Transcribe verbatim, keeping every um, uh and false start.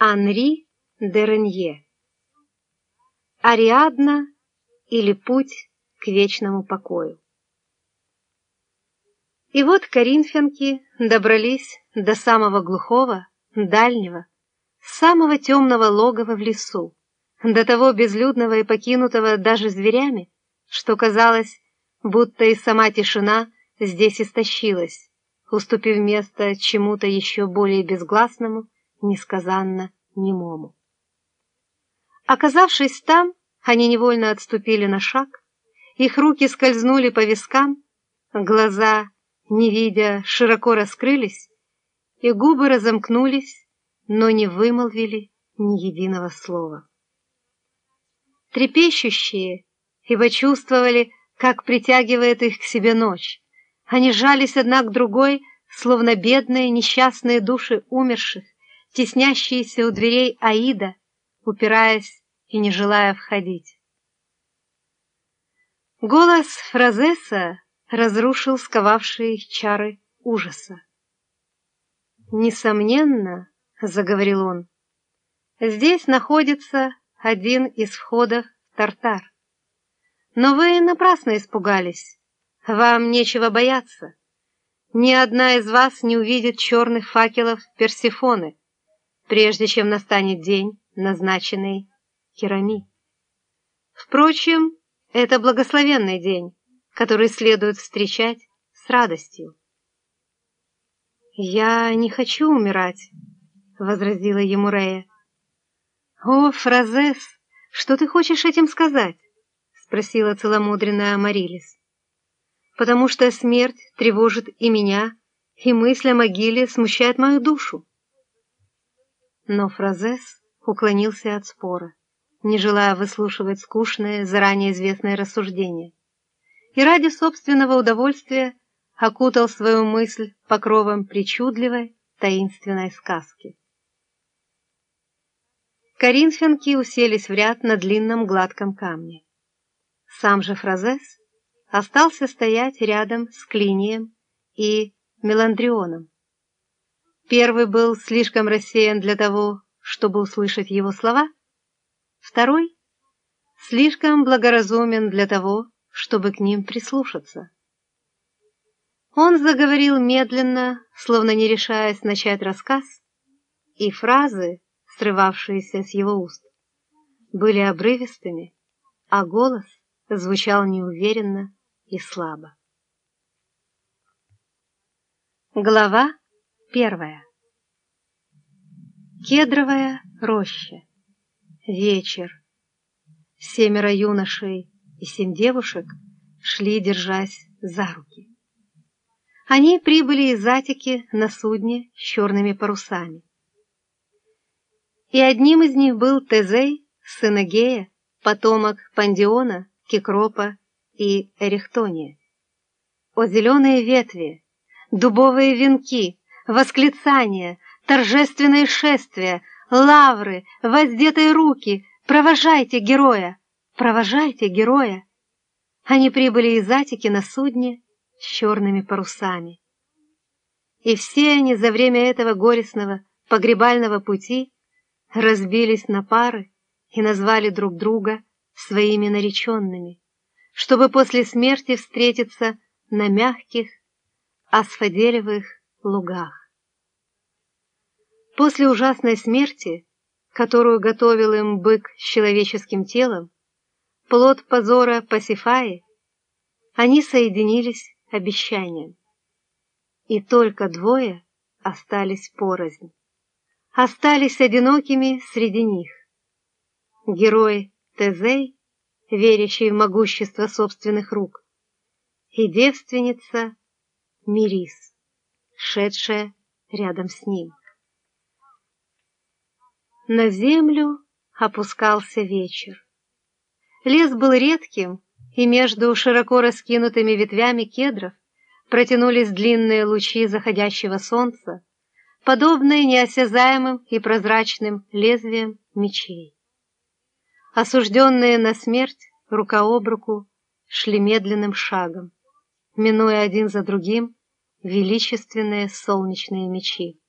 Анри де Ренье. Ариадна или путь к вечному покою. И вот коринфянки добрались до самого глухого, дальнего, самого темного логова в лесу, до того безлюдного и покинутого даже зверями, что казалось, будто и сама тишина здесь истощилась, уступив место чему-то еще более безгласному, несказанно немому. Оказавшись там, они невольно отступили на шаг, их руки скользнули по вискам, глаза, не видя, широко раскрылись, и губы разомкнулись, но не вымолвили ни единого слова. Трепещущие, ибо чувствовали, как притягивает их к себе ночь, они жались одна к другой, словно бедные несчастные души умерших, теснящиеся у дверей Аида, упираясь и не желая входить. Голос Фразеса разрушил сковавшие их чары ужаса. «Несомненно, — заговорил он, — здесь находится один из входов в Тартар. Но вы напрасно испугались, вам нечего бояться. Ни одна из вас не увидит черных факелов Персефоны, прежде чем настанет день, назначенный Керами. Впрочем, это благословенный день, который следует встречать с радостью». «Я не хочу умирать», — возразила ему Рея. «О, Фразес, что ты хочешь этим сказать?» — спросила целомудренная Амарилис. «Потому что смерть тревожит и меня, и мысль о могиле смущает мою душу». Но Фразес уклонился от спора, не желая выслушивать скучное, заранее известное рассуждение, и ради собственного удовольствия окутал свою мысль покровом причудливой, таинственной сказки. Коринфянки уселись в ряд на длинном гладком камне. Сам же Фразес остался стоять рядом с Клинием и Меландрионом. Первый был слишком рассеян для того, чтобы услышать его слова, второй — слишком благоразумен для того, чтобы к ним прислушаться. Он заговорил медленно, словно не решаясь начать рассказ, и фразы, срывавшиеся с его уст, были обрывистыми, а голос звучал неуверенно и слабо. Глава первая. Кедровая роща. Вечер. Семеро юношей и семь девушек шли, держась за руки. Они прибыли из Атики на судне с черными парусами. И одним из них был Тезей, сын Эгея, потомок Пандиона, Кекропа и Эрихтония. О зеленые ветви, дубовые венки, восклицания, торжественные шествия, лавры, воздетые руки, провожайте героя, провожайте героя! Они прибыли из Атики на судне с черными парусами. И все они за время этого горестного погребального пути разбились на пары и назвали друг друга своими нареченными, чтобы после смерти встретиться на мягких асфаделевых лугах. После ужасной смерти, которую готовил им бык с человеческим телом, плод позора Пасифаи, они соединились обещанием. И только двое остались порознь. Остались одинокими среди них. Герой Тезей, верящий в могущество собственных рук, и девственница Мирис, шедшая рядом с ним. На землю опускался вечер. Лес был редким, и между широко раскинутыми ветвями кедров протянулись длинные лучи заходящего солнца, подобные неосязаемым и прозрачным лезвиям мечей. Осужденные на смерть рука об руку шли медленным шагом, минуя один за другим величественные солнечные мечи.